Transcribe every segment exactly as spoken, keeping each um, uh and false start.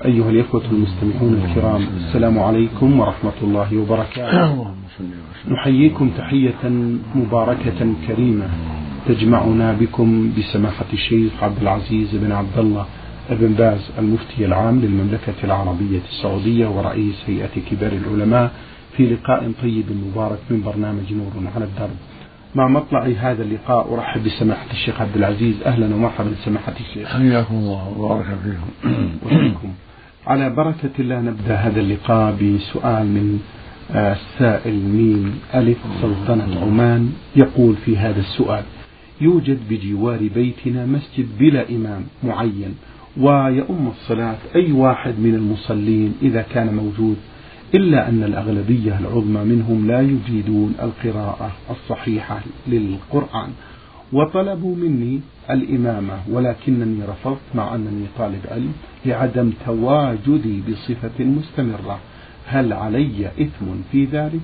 أيها الإخوة المستمعون الكرام، السلام عليكم ورحمة الله وبركاته. نحييكم تحية مباركة كريمة تجمعنا بكم بسماحة الشيخ عبد العزيز بن عبد الله بن باز المفتي العام للمملكة العربية السعودية ورئيس هيئة كبار العلماء في لقاء طيب مبارك من برنامج نور على الدرب. مع مطلع هذا اللقاء أرحب بسماحة الشيخ عبد العزيز. أهلا ومرحبا سماحة الشيخ. حياكم الله وبارك فيكم. وفيكم. على بركة الله نبدأ هذا اللقاء بسؤال من السائل ميم ألف سلطنة عمان. يقول في هذا السؤال: يوجد بجوار بيتنا مسجد بلا إمام معين، ويؤم الصلاة أي واحد من المصلين إذا كان موجود، إلا أن الأغلبية العظمى منهم لا يجيدون القراءة الصحيحة للقرآن، وطلبوا مني الإمامة ولكنني رفضت مع أنني طالب علم لعدم تواجدي بصفة مستمرة. هل علي إثم في ذلك؟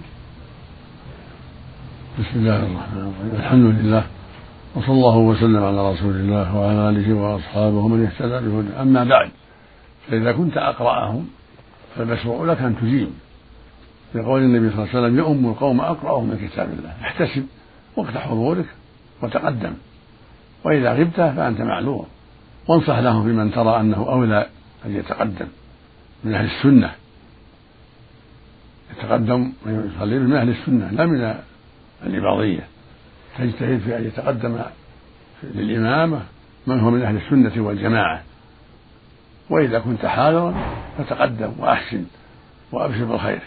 بسم الله الرحمن الرحيم. الحمد لله وصلى الله وسلم على رسول الله وعلى آله وأصحابه من اهتدى بهداه. أما بعد، فإذا كنت أقرأهم فالمشروع لك أن تجيب، بقول النبي صلى الله عليه وسلم: يؤم القوم أقرأهم من كتاب الله. احتسب وقت حضورك وتقدم، وإذا غبت فأنت معذور، وانصح لهم بمن ترى أنه أولى أن يتقدم من أهل السنة، يتقدم ويصلي من أهل السنة لا من الإباضية. تجتهد في أن يتقدم للإمامة من هو من أهل السنة والجماعة، وإذا كنت حاضرا فتقدم وأحسن وأبشر بالخير.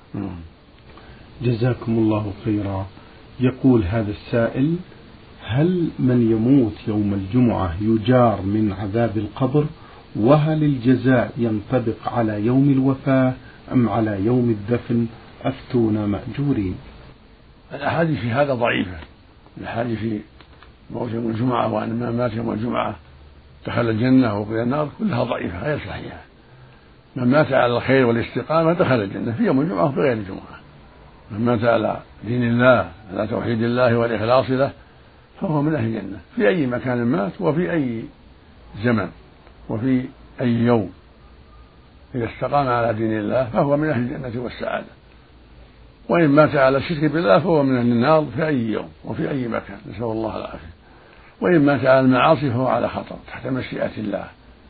جزاكم الله خيرا. يقول هذا السائل: هل من يموت يوم الجمعة يجار من عذاب القبر؟ وهل الجزاء ينطبق على يوم الوفاة أم على يوم الدفن؟ أفتونا مأجورين. الأحاديث في هذا ضعيفة. الأحاديث في موت يوم الجمعة وأن من مات يوم الجمعة دخل الجنة وقيل النار كلها ضعيفة غير صحيحة. من مات على الخير والاستقامة دخل الجنة في يوم الجمعة وفي غير الجمعة. من مات على دين الله على توحيد الله والإخلاص له فهو من أهل الجنة في أي مكان مات وفي أي زمن وفي أي يوم. إذا استقام على دين الله فهو من أهل الجنة والسعادة، وإن مات على الشرك بالله فهو من أهل النار في أي يوم وفي أي مكان، نسأل الله العافية. وإن مات على المعاصي فهو على خطر تحت مشيئة الله،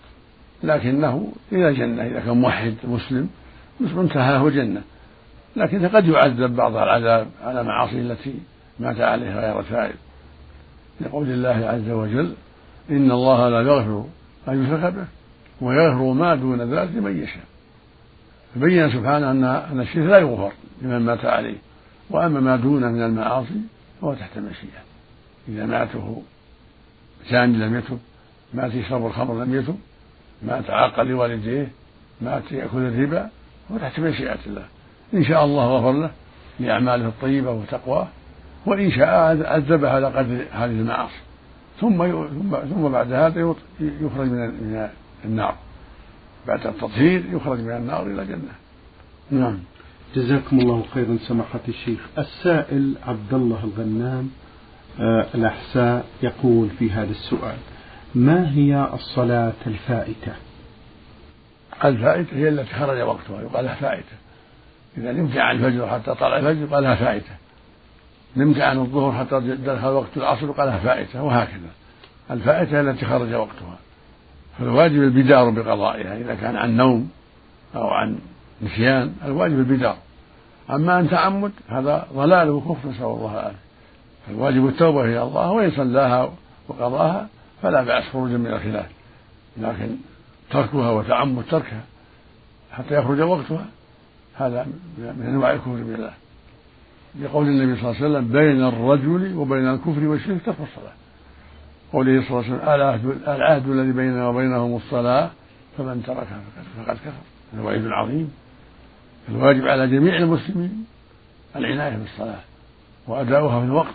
لكنه إلى الجنة إذا كان موحد مسلم منتهاه جنة، لكن قد يعذب بعض العذاب على معاصي التي مات عليها غير تائب، لقول الله عز وجل: إن الله لا يغفر أن يشرك به ويغفر ما دون ذلك لمن يشاء. فبين سبحانه أن الشرك لا يغفر لمن مات عليه، وأما ما دونه من المعاصي فهو تحت مشيئة. إذا ماته زاني لم يتب، مات يشرب الخمر لم يتب، مات عاق لوالديه، مات يأكل الربا، هو تحت مشيئة الله. إن شاء الله غفر له لأعماله الطيبة وتقواه، وإن شاء عذبه على قدر هذه المعاصي، ثم ثم بعد هذا يخرج من النار، بعد التطهير يخرج من النار إلى الجنة. نعم. جزاكم الله خيرا سماحة الشيخ. السائل عبد الله الغنام آه الأحساء يقول في هذا السؤال: ما هي الصلاة الفائتة؟ الفائتة هي التي خرج وقتها يقال لها فائتة. إذا نمت عن الفجر حتى طلع الفجر يقال لها فائتة، نمت عن الظهر حتى دخل وقت العصر يقال لها فائتة، وهكذا. الفائتة التي خرج وقتها، فالواجب البدار بقضائها إذا كان عن نوم أو عن نسيان، الواجب البدار. أما أن تعمد هذا ضلال وكفر، نسأل الله العافية. فالواجب التوبة إلى الله، وإن صلاها وقضاها فلا بأس خروجا من الخلاف، لكن تركها وتعمد تركها حتى يخرج وقتها هذا من أنواع الكفر بالله، لقول النبي صلى الله عليه وسلم: بين الرجل وبين الكفر والشرك ترك الصلاة. قوله صلى الله عليه وسلم: العهد الذي بيننا وبينهم الصلاة فمن تركها فقد كفر. هذا وعيد عظيم. الواجب على جميع المسلمين العناية بالصلاة وأداؤها في الوقت،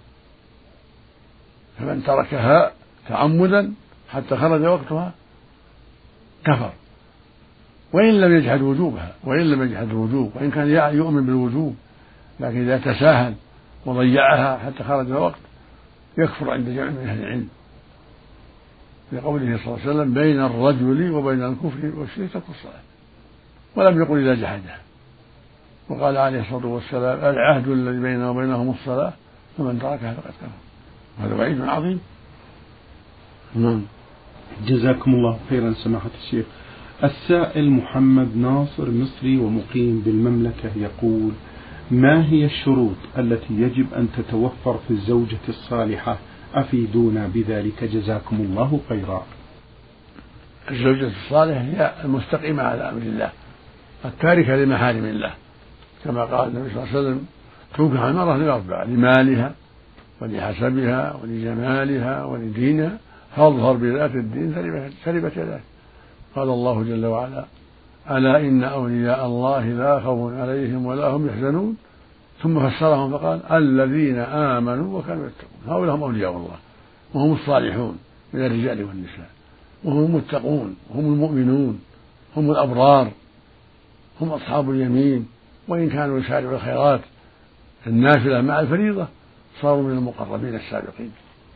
فمن تركها تعمدا حتى خرج وقتها كفر، وإن لم يجحد وجوبها، وإن لم يجحد الوجوب، وإن كان يؤمن بالوجوب، لكن إذا تساهل وضيعها حتى خرج الوقت يكفر عند جمع من أهل العلم. لقوله صلى الله عليه وسلم بين الرجل وبين الكفر والشرك ترك الصلاة، ولم يقل إذا جحدها. وقال عليه الصلاة والسلام العهد الذي بيننا وبينهم الصلاة فمن تركها فقد كفر. هذا وعيد عظيم. نعم. جزاكم الله خيرا سماحة الشيخ. السائل محمد ناصر مصري ومقيم بالمملكة يقول: ما هي الشروط التي يجب أن تتوفر في الزوجة الصالحة؟ أفيدونا بذلك جزاكم الله خيرا. الزوجة الصالحة هي المستقيمة على أمر الله التاركة لمحارم الله، كما قال النبي صلى الله عليه وسلم: تنكح المرأة لأربع: لمالها ولحسبها ولجمالها ولدينها، فاظهر بذات الدين تربت يداك. قال الله جل وعلا: ألا إن أولياء الله لا خوف عليهم ولا هم يحزنون. ثم فسرهم فقال: الذين آمنوا وكانوا يتقون. هؤلاء هم أولياء الله وهم الصالحون من الرجال والنساء، وهم المتقون وهم المؤمنون، هم الأبرار، هم أصحاب اليمين. وإن كانوا يسارعوا الخيرات النافلة مع الفريضة صاروا من المقربين السابقين.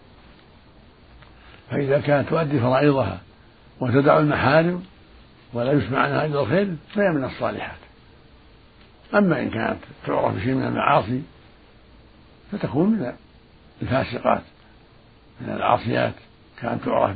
فإذا كانت تؤدي فرائضها وتدع المحارم ولا يسمع عنها إلا الخير فهي من الصالحات. أما إن كانت تعرف بشيء من المعاصي فتكون من الفاسقات، من العاصيات، كانت تعرف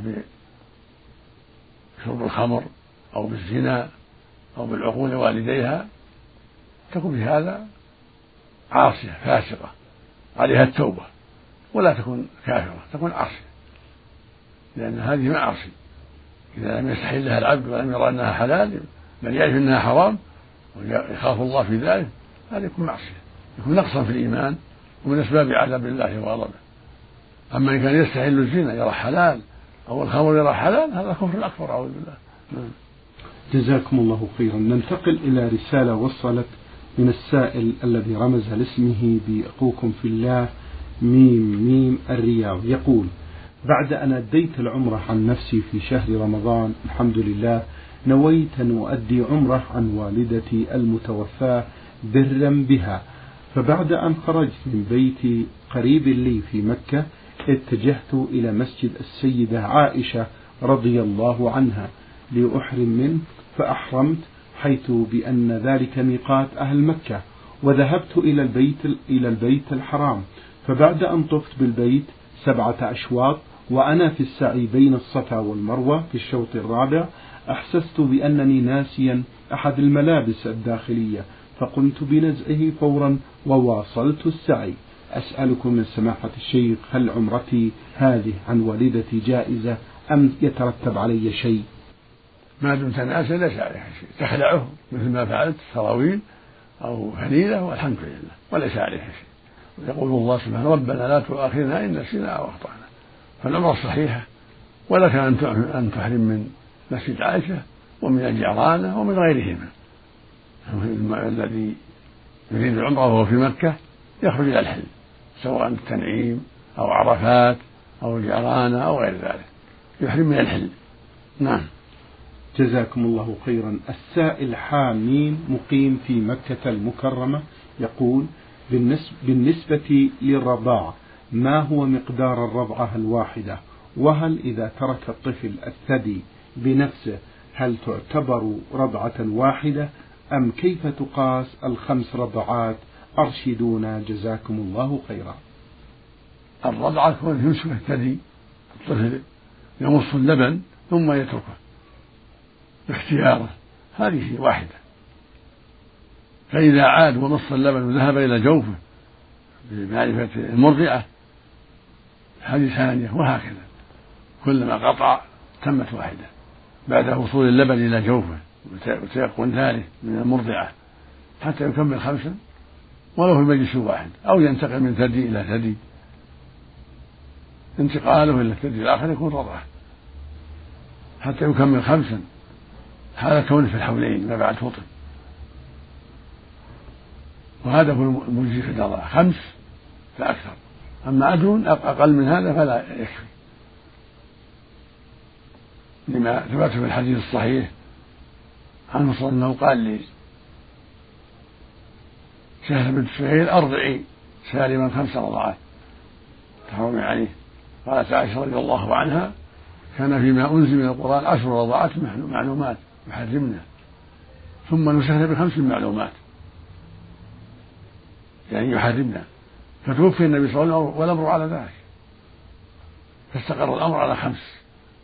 بشرب الخمر أو بالزنا أو بالعقول والديها تكون بهذا عاصية فاسقة عليها التوبة، ولا تكون كافرة، تكون عاصية، لأن هذه معاصي. إذا لم يستحلها العبد ولم يرى أنها حلال بل يعرف أنها حرام ويخاف الله في ذلك، هذا يكون معصية، يكون نقصا في الإيمان ومن أسباب عذاب الله وغضبه. أما إن كان يستحل الزنا يرى حلال أو الخمر يرى حلال هذا كفر أكبر، أعوذ بالله. جزاكم الله خيرا. ننتقل إلى رسالة وصلت من السائل الذي رمز لاسمه بأخوكم في الله ميم ميم الرياض، يقول: بعد أن أديت العمرة عن نفسي في شهر رمضان الحمد لله، نويت أن أؤدي عمرة عن والدتي المتوفاة برا بها، فبعد أن خرجت من بيتي قريب لي في مكة اتجهت إلى مسجد السيدة عائشة رضي الله عنها لأحرم منه، فأحرمت حيث بأن ذلك ميقات أهل مكة، وذهبت إلى البيت إلى البيت الحرام، فبعد أن طفت بالبيت سبعة أشواط وأنا في السعي بين الصفا والمروة في الشوط الرابع أحسست بأنني ناسيا أحد الملابس الداخلية، فقمت بنزعه فورا وواصلت السعي. أسألكم من سماحة الشيخ هل عمرتي هذه عن والدتي جائزة أم يترتب علي شيء؟ ما دمت ناسيا ليس عليها شيء، تخلعه مثل ما فعلت سراويل أو هليلة والحمد لله وليس عليها شيء. ويقول الله سبحانه: ربنا لا تؤاخذنا إن نسينا أو أخطأنا. فالعمرة صحيحة، ولك أن تحرم من مسجد عائشة ومن الجعرانة ومن غيرهما. الذي يريد العمرة وهو في مكة يخرج إلى الحل، سواء التنعيم أو عرفات أو الجعرانة أو غير ذلك، يحرم من الحل. نعم. جزاكم الله خيرا. السائل حامين مقيم في مكة المكرمة يقول: بالنسبة للرضاعة ما هو مقدار الرضعة الواحدة؟ وهل إذا ترك الطفل الثدي بنفسه هل تعتبر رضعة واحدة أم كيف تقاس الخمس رضعات؟ أرشدونا جزاكم الله خيرا. الرضعة كون يمسك الثدي، الطفل يمص اللبن ثم يتركه باختياره، هذه واحدة. فإذا عاد ومص اللبن وذهب إلى جوفه بمعرفة المرضعة هذه ثانية، وهكذا كلما قطع تمت واحدة بعد وصول اللبن إلى جوفه وتيقن ثالث من المرضعة حتى يكمل خمسا ولو في مجلس واحد، أو ينتقل من ثدي إلى ثدي، انتقاله إلى الثدي الآخر يكون رضعة حتى يكمل خمسا، هذا كونه في الحولين ما بعد فطر. وهذا هو المجزي في الرضاعة، خمس فأكثر، أما أدون أقل من هذا فلا يكفي، لما ثبت في الحديث الصحيح عنه صلى الله عليه وسلم قال لي سهل بنت سهيل: أرضعي سالما خمس رضعات تحرمي عليه. قالت عائشة رضي الله عنها: كان فيما أنزل من القرآن عشر رضعات معلومات يحرمنا، ثم نسخنا بخمس معلومات يعني يحرمنا، فتوفي النبي صلى الله عليه وسلم والأمر على ذلك، فاستقر الأمر على خمس: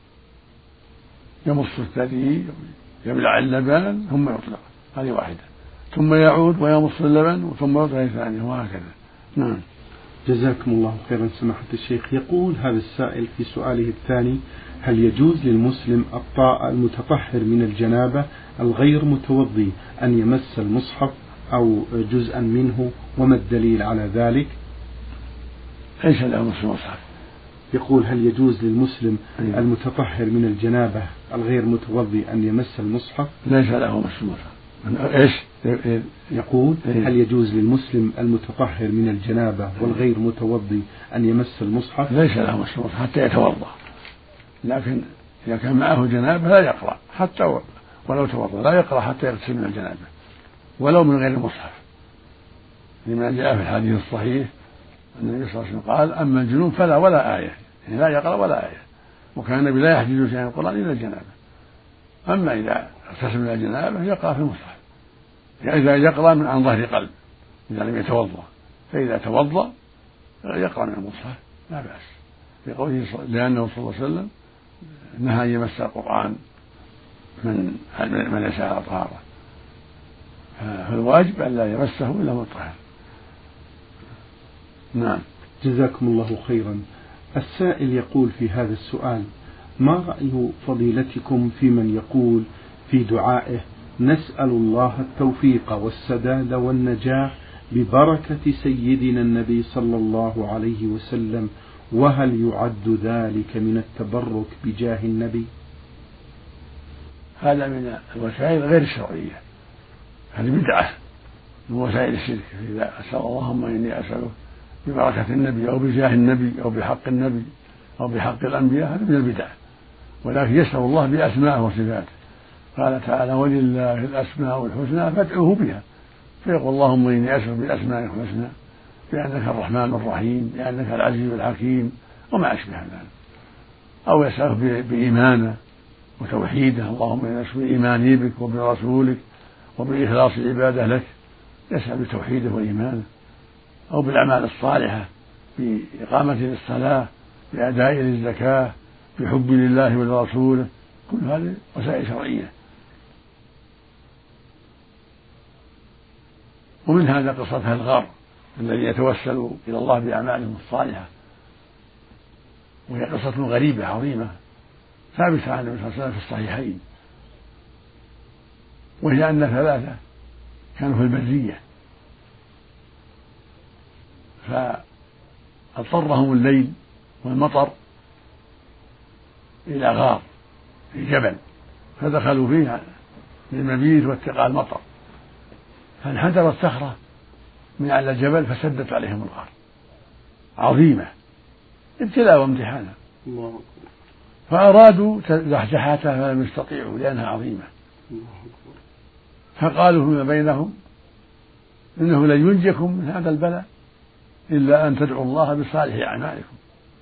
يمص الثدي، يبلع اللبن ثم يطلق، هذه واحدة، ثم يعود ويمص اللبن ثم يطلق ثانية، وهكذا. نعم. جزاكم الله خيرا سماحة الشيخ. يقول هذا السائل في سؤاله الثاني: هل يجوز للمسلم المتطهر من الجنابة الغير متوضي أن يمس المصحف أو جزءا منه، وما الدليل على ذلك؟ ليس له مس المصحف. يقول: هل يجوز للمسلم المتطهر من الجنابة الغير متوضي أن يمس المصحف؟ ليس له مس المصحف. ايش يقول؟ هل يجوز للمسلم المتطهر من الجنابة والغير متوضي أن يمس المصحف؟ ليس له مس المصحف حتى يتوضأ، لكن إذا كان معه جنابة لا يقرأ حتى ولو توضأ، لا يقرأ حتى يغتسل من الجنابة ولو من غير المصحف، لما جاء في الحديث الصحيح أن النبي صلى الله عليه وسلم قال: أما الجنوب فلا ولا آية، يعني لا يقرأ ولا آية، وكان النبي لا يحجز شيئا من القرآن إلا الجنابة. أما إذا اغتسل من الجنابة يقرأ في المصحف، يعني إذا يقرأ من عن ظهر قلب إذا لم يتوضأ، فإذا توضأ يقرأ من المصحف لا بأس، لقوله لأنه صلى الله عليه وسلم نهى أن يمس القرآن من من ليس على طهارة، فالواجب أن لا يمسه إلا مطهر. نعم. جزاكم الله خيرا. السائل يقول في هذا السؤال: ما رأي فضيلتكم في من يقول في دعائه: نسأل الله التوفيق والسداد والنجاح ببركة سيدنا النبي صلى الله عليه وسلم، وهل يعد ذلك من التبرك بجاه النبي؟ هذا من الوسائل غير الشرعية، هذه بدعة من وسائل الشرك. إذا أسأل اللهم إني أسأله ببركة النبي أو بجاه النبي أو بحق النبي أو بحق الأنبياء، هذا من البدع، ولكن يسأل الله بأسمائه وصفاته. قال تعالى: ولله الأسماء الحسنى فادعوه بها، فيقول اللهم إني أسأل بالأسماء الحسنى بأنك الرحمن الرحيم، بأنك العزيز الحكيم، وما أشبه ذلك. أو يسأله بإيمانه وتوحيده: اللهم إني أسأل إيماني بك وبرسولك وبإخلاص العبادة لك، يسأل بتوحيده وإيمانه. أو بالأعمال الصالحة، بإقامة للصلاة، بأداء للزكاة، بحب لله ولرسوله، كل هذه وسائل شرعية. ومن هذا قصة الغار الذي يتوسل إلى الله بأعمالهم الصالحة، وهي قصة غريبة عظيمة ثابتة عن النبي صلى الله عليه وسلم في الصحيحين، وهي أن ثلاثة كانوا في البرية فاضطرهم الليل والمطر إلى غار في جبل، فدخلوا فيه للمبيت واتقاء المطر، فانحدرت صخرة من على الجبل فسدت عليهم الغار، عظيمة، ابتلاء وامتحانا، فأرادوا زحزحاتها فلم يستطيعوا لأنها عظيمة، فقالوا فيما بينهم: إنه لن ينجيكم من هذا البلاء إلا أن تدعوا الله بصالح أعمالكم.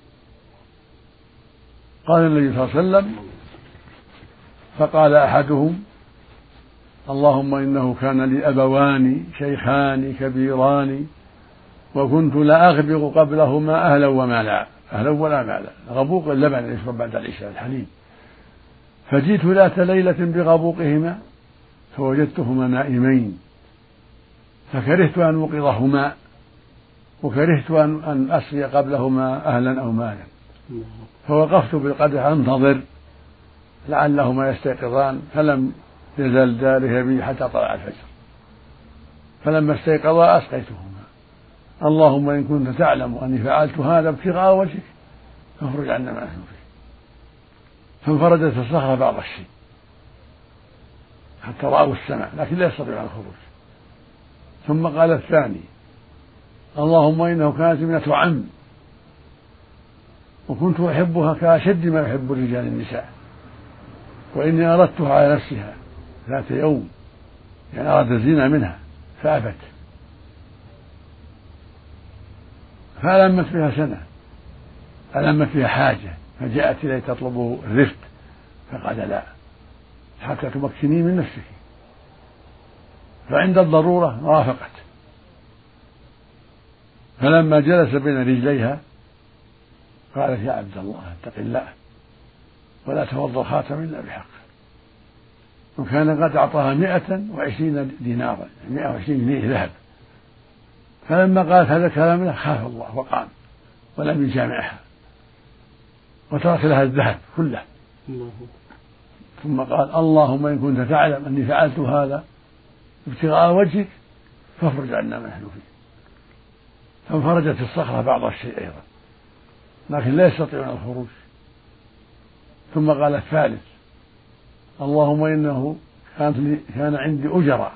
قال النبي صلى الله عليه وسلم: فقال أحدهم: اللهم إنه كان لي أبوان شيخان كبيران وكنت لا أغبق قبلهما أهلا ومالا، أهلا ولا مالا، غبوق اللبن يشرب بعد العشاء الحليب، فجئت ذات ليلة بغبوقهما فوجدتهما نائمين، فكرهت أن أوقظهما وكرهت أن أسقي قبلهما أهلا أو مالا، فوقفت بالقدح أنتظر لعلهما يستيقظان، فلم يزل ذلك بي حتى طلع الفجر، فلما استيقظا أسقيتهما. اللهم إن كنت تعلم أني فعلت هذا ابتغاء وجهك فاخرج عنا ما نحن فيه. فانفردت الصخرة بعض الشيء حتى رأوا السماء لكن لا يستطيعون الخروج. ثم قال الثاني: اللهم إنه كانت ابنة عم وكنت أحبها كأشد ما يحب الرجال النساء، وإني أردتها على نفسها ذات يوم، يعني أراد الزنا منها فأبت، فألمت بها سنة، ألمت بها حاجة فجاءت إليه تطلب الرفد فقال لا حتى تمكني من نفسك، فعند الضرورة وافقت. فلما جلس بين رجليها قالت يا عبد الله اتق الله ولا توضأ الخاتم إلا بحق. وكان قد أعطاها مائة وعشرين دينارا، مائة وعشرين جنيه ذهب. فلما قالت هذا الكلام له خاف الله وقام ولم يجامعها وترك لها الذهب كله. ثم قال اللهم إن كنت تعلم أني فعلت هذا ابتغاء وجهك فافرج عنا ما نحن فيه. فانفرجت الصخرة بعض الشيء أيضا لكن لا يستطيعون الخروج. ثم قال الثالث اللهم إنه كانت لي كان عندي أجراء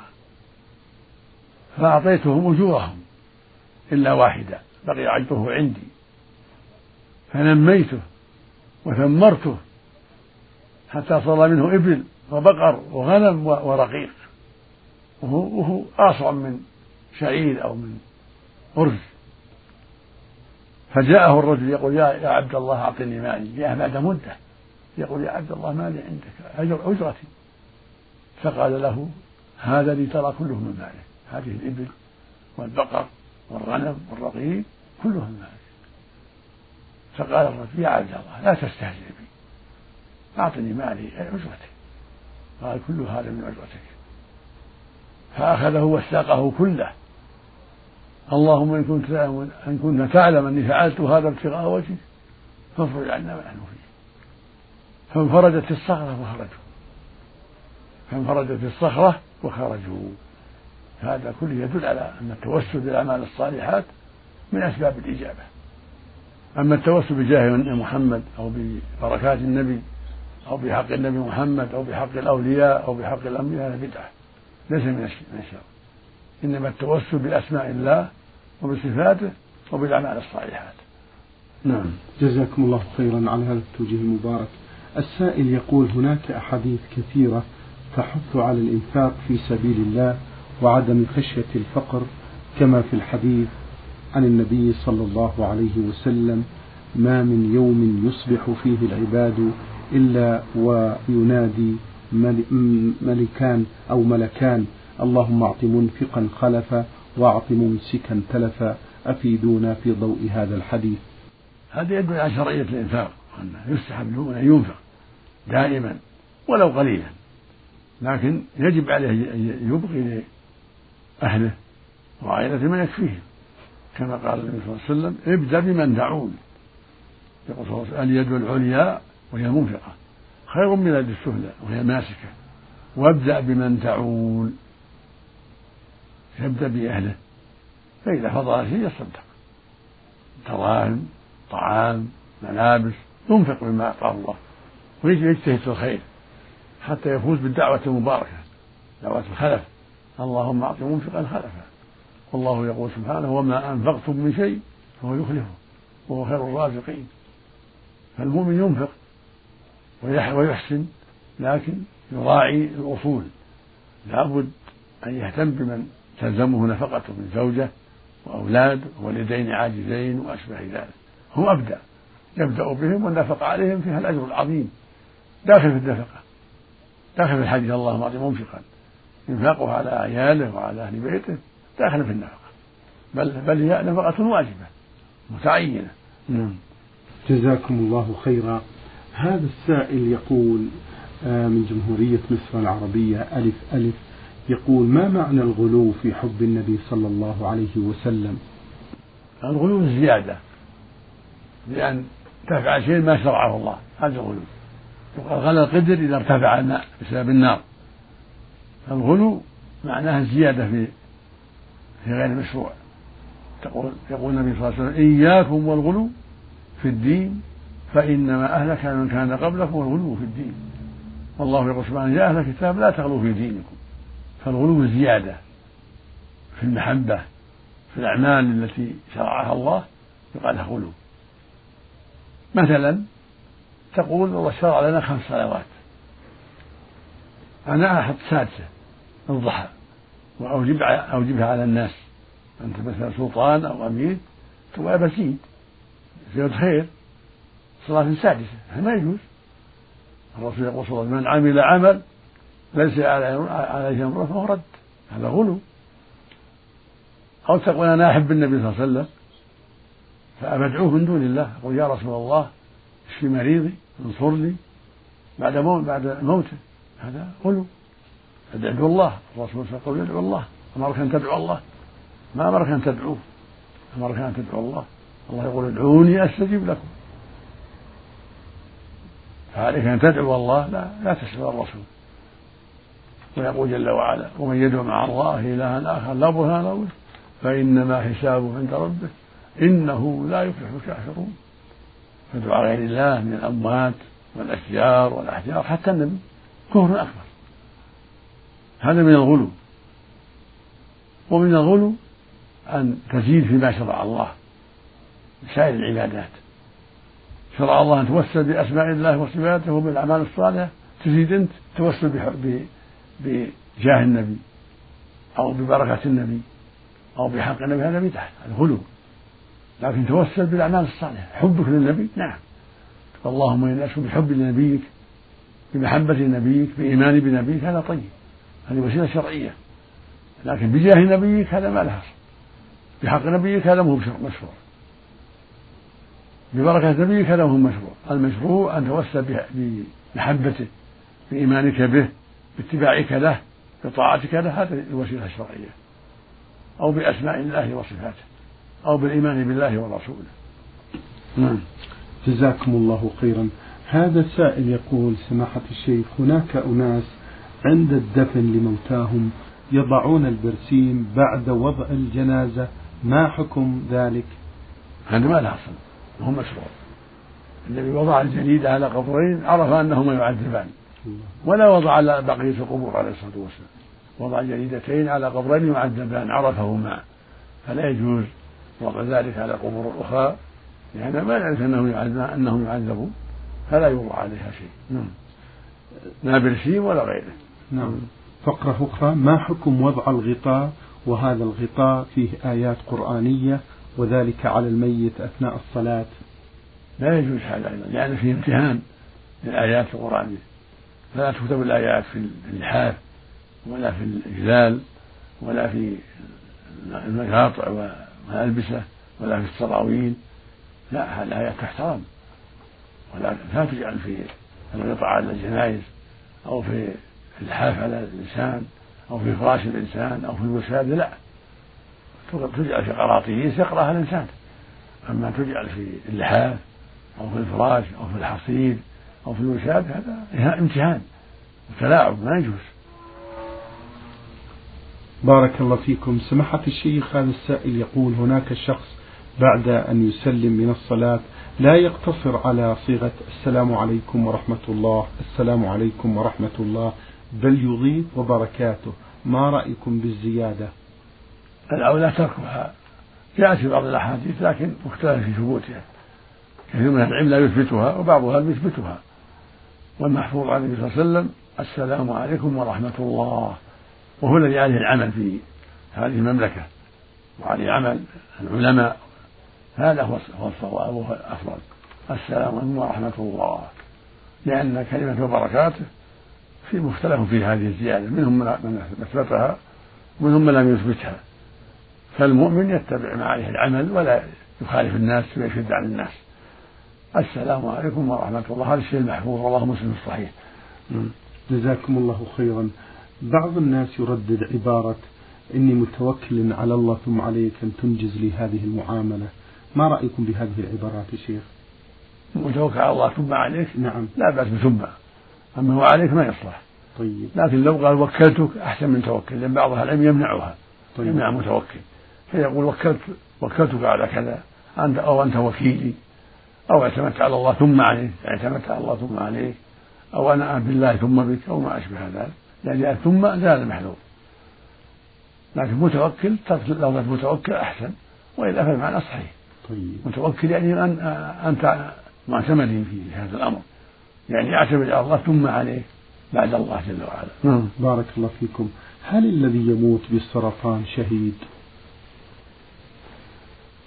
فأعطيتهم أجورهم إلا واحدا بقي عجره عندي فنميته وثمرته حتى صار منه إبل وبقر وغنم ورقيق وهو أصعب من شعير أو من أرز. فجاءه الرجل يقول يا عبد الله أعطني مالي، جاء بعد مدة يقول يا عبد الله مالي عندك أجرتي. فقال له هذا لي ترى كله من مالك، هذه الإبل والبقر والغنم والرقيق كله من مالك. فقال الرجل يا عبد الله لا تستهزئ بي، أعطني مالي أجرتي. قال كل هذا من أجرتك. فأخذه وساقه كله. اللهم إن كنت إن كنت تعلم أني فعلت هذا ابتغاء وجهك فافرج عنا ما نحن فيه. فانفرجت الصخرة وخرجوا فانفرجت الصخرة وخرجوا. هذا كله يدل على أن التوسل بالأعمال الصالحات من أسباب الإجابة. أما التوسل بجاه محمد أو ببركات النبي أو بحق النبي محمد أو بحق الأولياء أو بحق الأنبياء هذا بدعة ليس من الشر. إنما التوسل بأسماء الله وبصفاته وبالأعمال الصالحات. نعم، جزاكم الله خيرا على هذا التوجيه المبارك. السائل يقول هناك أحاديث كثيرة تحث على الإنفاق في سبيل الله وعدم خشية الفقر، كما في الحديث عن النبي صلى الله عليه وسلم ما من يوم يصبح فيه العباد إلا وينادي ملكان أو ملكان اللهم أعط منفقا خلفا وأعط ممسكا تلفا، أفيدونا في ضوء هذا الحديث. هذا يدل على شرعية الإنفاق، أنه يستحب له أن ينفق دائما ولو قليلا، لكن يجب عليه أن يبقي لأهله وعائلته ما يكفيهم، كما قال النبي صلى الله عليه وسلم ابدأ بمن دعون. يقول صلى الله عليه وسلم اليد العليا وهي منفقة خير من اليد السفلى وهي ماسكة، وابدأ بمن تعول. يبدأ بأهله، فإذا فضل شيء يصدق دراهم طعام ملابس ينفق مما أعطاه الله ويجتهد في الخير حتى يفوز بالدعوة المباركة دعوة الخلف. اللهم أعط منفقا خلفا، والله يقول سبحانه وما أنفقتم من شيء فهو يخلفه وهو خير الرازقين. فالمؤمن ينفق ويحسن لكن يراعي الأصول، لابد أن يهتم بمن تلزمه نفقته من زوجة وأولاد وولدين عاجزين وأشبه ذلك. هو أبدأ يبدأ بهم والنفق عليهم فيها الأجر العظيم داخل في النفقة، داخل في الحديث اللهم أعط منفقا، إنفاقه على عياله وعلى أهل بيته داخل في النفقة، بل بل هي نفقة واجبة متعينة. نعم، جزاكم الله خيرا. هذا السائل يقول من جمهورية مصر العربية ألف ألف يقول ما معنى الغلو في حب النبي صلى الله عليه وسلم؟ الغلو الزيادة بأن تفعل شيء ما شرعه الله، هذا الغلو. يقال غلى القدر إذا ارتفع الماء بسبب النار. الغلو معناها الزيادة في في غير مشروع. تقول يقول النبي صلى الله عليه وسلم إياكم والغلو في الدين فإنما أهلك من كان قبلكم والغلو في الدين. والله يقول سبحانه يا أهل الكتاب لا تغلوا في دينكم. فالغلو الزيادة في المحبة في الأعمال التي شرعها الله يقال لها غلو. مثلا تقول الله شرع لنا خمس صلوات، أنا أحط سادسة الضحى وأوجبها أوجبها على الناس، أنت مثلا سلطان أو أمير تبغى بزيد زيادة خير، صلاة سادسة ما يجوز. الرسول يقول صلى الله عليه وسلم: من عمل عمل ليس عليه أمره فهو رد. هذا غلو. أو تقول: أنا أحب النبي صلى الله عليه وسلم فأدعوه من دون الله، أقول: يا رسول الله اشفي مريضي، انصرني بعد موت بعد موته. هذا غلو. ادعو الله. الرسول يقول: يدعو الله. أمرك أن تدعو الله، ما أمرك أن تدعوه، أمرك أن تدعو الله. الله يقول: ادعوني أستجب لكم. فعليك أن تدعو الله، لا لا تسأل الرسول. ويقول جل وعلا: ومن يدعو مع الله إلها آخر لا برهان له فإنما حسابه عند ربه إنه لا يفلح الكافرون. فدعاء غير الله من الأموات والأشجار والأحجار حتى النبي كفر أكبر. هذا من الغلو. ومن الغلو أن تزيد فيما شرع الله سائر العبادات. شرع الله أن توسل بأسماء الله وصفاته وبالأعمال الصالحة، تزيد أنت توسل بجاه النبي أو ببركة النبي أو بحق النبي، هذا بدعة، هذا غلو. لكن توسل بالأعمال الصالحة، حبك للنبي، نعم، اللهم إني أشكو بحب لنبيك، بمحبة نبيك، بإيماني بنبيك، هذا طيب، هذه وسيلة شرعية. لكن بجاه نبيك هذا ما له أصل، بحق نبيك هذا مو مشروع، ببركة نبيك هذا هو مشروع. المشروع أن توسل بمحبته، بإيمانك به، باتباعك له، بطاعتك له، هذه الوسيلة الشرعية، أو بأسماء الله وصفاته، أو بالإيمان بالله ورسوله. نعم. جزاكم الله خيرا. هذا سائل يقول: سماحة الشيخ، هناك أناس عند الدفن لموتاهم يضعون البرسيم بعد وضع الجنازة، ما حكم ذلك؟ هذا ما له أصل، وهو مشروع. الذي وضع الجديد على قبرين عرف أنهما يعذبان، ولا وضع على بقية القبور عليه الصلاة والسلام، وضع جديدتين على قبرين يعذبان عرفهما، فلا يجوز وضع ذلك على قبور أخرى، لأن ما نعرف أنهم يعذبون، فلا يوضع عليها شيء. نعم. لا برسيم ولا غيره. نعم. فقرة أخرى: ما حكم وضع الغطاء وهذا الغطاء فيه آيات قرآنية وذلك على الميت أثناء الصلاة؟ لا يجوز هذا أيضا، لأن فيه امتهان للآيات القرآنية، فلا تكتب الآيات في اللحاف ولا في الإجلال ولا في المقاطع والألبسة ولا في السراويل، لا، الآيات تحترم، ولا لا تجعل في الغطاء على الجنائز أو في اللحاف على الإنسان أو في فراش الإنسان أو في الوسادة، لا، تجعل في قراطيس يقرأها الإنسان. أما تجعل في اللحاف أو في الفراش أو في الحصير أو في الوسادة، هذا امتهان وتلاعب، ما يجوز. بارك الله فيكم. سماحة الشيخ، هذا السائل يقول: هناك شخص بعد أن يسلم من الصلاة لا يقتصر على صيغة السلام عليكم ورحمة الله، السلام عليكم ورحمة الله، بل يضيف وبركاته، ما رأيكم بالزيادة؟ الأولى تركها، جاءت في بعض الأحاديث لكن مختلف في ثبوتها، كثير من العلم لا يثبتها وبعضها يثبتها، والمحفوظ عن النبي صلى الله عليه وسلم السلام عليكم ورحمة الله، وهو الذي عليه العمل في هذه المملكة وعليه عمل العلماء، هذا هو الصواب وهو الأفضل، السلام عليكم ورحمة الله، لأن كلمة وبركاته في مختلف في هذه الزيادة، منهم من أثبتها ومنهم من لم يثبتها، فالمؤمن يتبع ما عليه العمل ولا يخالف الناس ويشد عن الناس. السلام عليكم ورحمة الله، هذا الشيء المحفوظ، رواه مسلم الصحيح. جزاكم الله خيرا. بعض الناس يردد عبارة: إني متوكل على الله ثم عليك أن تنجز لي هذه المعاملة، ما رأيكم بهذه العبارات يا شيخ؟ متوكل على الله ثم عليك، نعم، لا بأس بثم، أما هو عليك ما يصلح. طيب. لكن لو قال وكلتك أحسن من توكل، لأن بعض العلم يمنعها، طيب. يمنع متوكل، فيقول وكلت وكلتك على كذا أنت أو أنت وكيلي، أو اعتمدت على الله ثم عليك، اعتمدت على الله ثم عليك، أو أنا بالله ثم بك، أو ما أشبه ذلك، يعني ثم زال المحذور. لكن متوكل لفظة متوكل أحسن، وإلا فالمعنى صحيح. طيب. متوكل يعني أن أنت معتمد في هذا الأمر، يعني اعتمد على الله ثم عليه بعد الله جل وعلا. بارك الله فيكم. هل الذي يموت بالسرطان شهيد؟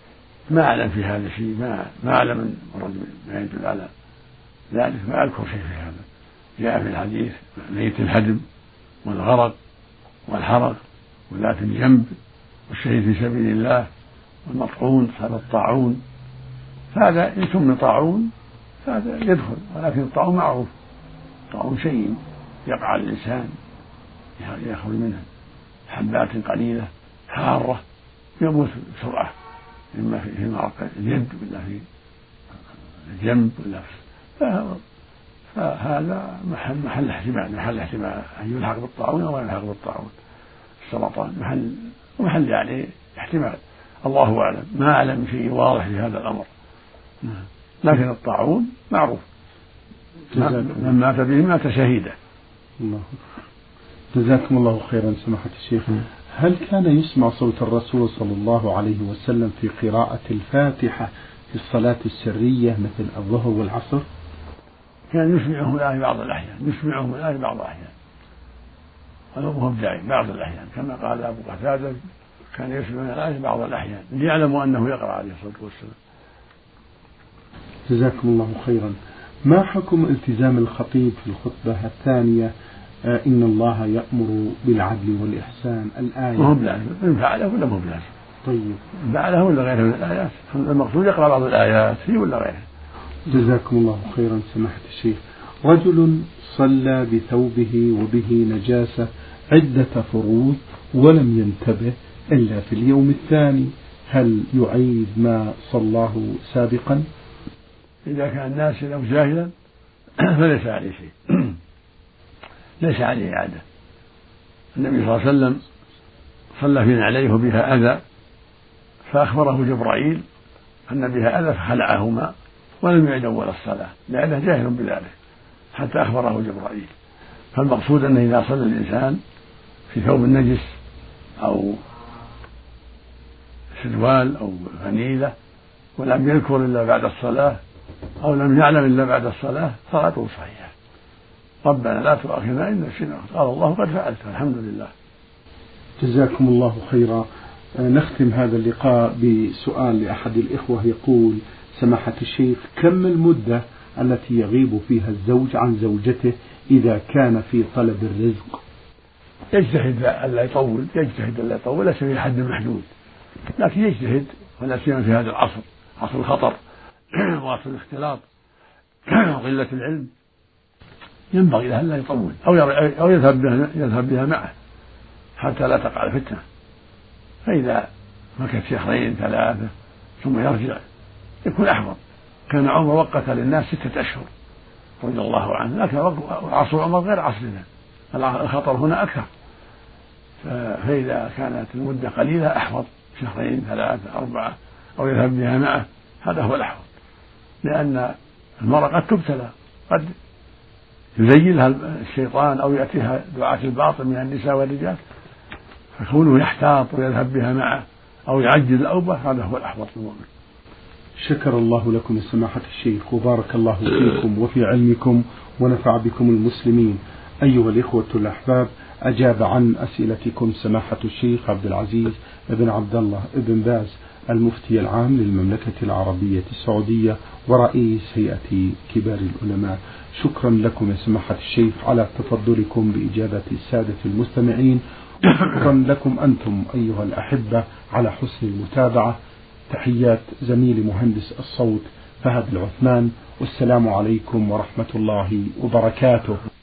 ما أعلم في هذا شيء، ما ما أعلم من ورد ما يدل على ذلك، ما أذكر شيء في هذا. جاء في الحديث ميت الهدم والغرق والحرق وذات الجنب والشهيد في سبيل الله والمطعون صاحب الطاعون، فهذا إن سمي طاعون فهذا يدخل، ولكن الطاعون معروف، الطاعون شيء يقع على الإنسان يأخذ منه حبات قليلة حارة يموت بسرعة، إما في مرق اليد ولا في الجنب ولا في، فهذا محل محل احتمال، محل احتمال أن يلحق بالطاعون أو لا يلحق بالطاعون. السرطان محل محل يعني احتمال، الله أعلم، ما أعلم شيء واضح في هذا الأمر، لكن الطاعون معروف من مات به مات شهيدا. الله. جزاكم الله خيرا سماحة الشيخ. هل كان يسمع صوت الرسول صلى الله عليه وسلم في قراءة الفاتحة في الصلاة السرية مثل الظهر والعصر؟ كان يسمعهم الآية بعض الأحيان، يسمعهم الآية بعض الأحيان، وهو داعي بعض الأحيان، كما قال أبو قتادة كان يسمع الآية بعض الأحيان ليعلموا أنه يقرأ عليه الصلاة والسلام. جزاكم الله خيرا. ما حكم التزام الخطيب في الخطبة الثانية إن الله يأمر بالعدل والإحسان الآية؟ وهو بلازم، إن فعله ولا مو بلازم؟ طيب فعله ولا غيره من الآيات؟ المقصود يقرأ بعض الآيات فيه ولا غيره. جزاكم الله خيرا سماحة الشيخ. رجل صلى بثوبه وبه نجاسة عدة فروض ولم ينتبه إلا في اليوم الثاني، هل يعيد ما صلاه سابقا؟ إذا كان الناس له جاهلا فليس عليه شيء، ليس عليه إعادة. النبي صلى الله عليه وسلم صلى في عليه بها أذى فأخبره جبرائيل أن بها أذى فخلعهما ولم يعد أول الصلاة لأنه جاهل بذلك حتى أخبره جبرائيل. فالمقصود أنه إذا صلى الإنسان في ثوب النجس أو سروال أو فنيلة ولم يذكر إلا بعد الصلاة أو لم يعلم إلا بعد الصلاة صلاته صحيحة. ربنا لا تؤاخذنا إن نسينا، قال الله قد فعلت، الحمد لله. جزاكم الله خيرا. نختم هذا اللقاء بسؤال لأحد الإخوة يقول: سماحة الشيخ، كم المدة التي يغيب فيها الزوج عن زوجته إذا كان في طلب الرزق؟ يجتهد ألا يطول، يجتهد ألا يطول، ليس في حد محدود، لكن يجتهد، ولا سيما في هذا العصر، عصر الخطر وعصر الاختلاط وقلة العلم، ينبغي له ألا يطول أو أو يذهب بها يذهب بها معه حتى لا تقع الفتنة. فإذا مكث شهرين ثلاثة ثم يرجع يكون أحوط. كان عمر وقت للناس ستة أشهر رضي الله عنه، لكن عصر عمر غير عصرنا، الخطر هنا أكثر. فإذا كانت المدة قليلة أحوط، شهرين ثلاثة أربعة، أو يذهب بها معه، هذا هو الأحوط، لأن المرأة قد تبتلى، قد يزيلها الشيطان أو يأتيها دعاة الباطل من النساء والرجال، فكونه يحتاط ويذهب بها معه أو يعجل الأوبة هذا هو الأحوط للمؤمن. شكر الله لكم سماحة الشيخ، وبارك الله فيكم وفي علمكم ونفع بكم المسلمين. أيها الإخوة الأحباب، أجاب عن أسئلتكم سماحة الشيخ عبد العزيز بن عبد الله بن باز المفتي العام للمملكة العربية السعودية ورئيس هيئة كبار العلماء. شكرا لكم يا سماحة الشيخ على تفضلكم بإجابة السادة المستمعين، وشكرا لكم أنتم أيها الأحبة على حسن المتابعة. تحيات زميل مهندس الصوت فهد العثمان، والسلام عليكم ورحمة الله وبركاته.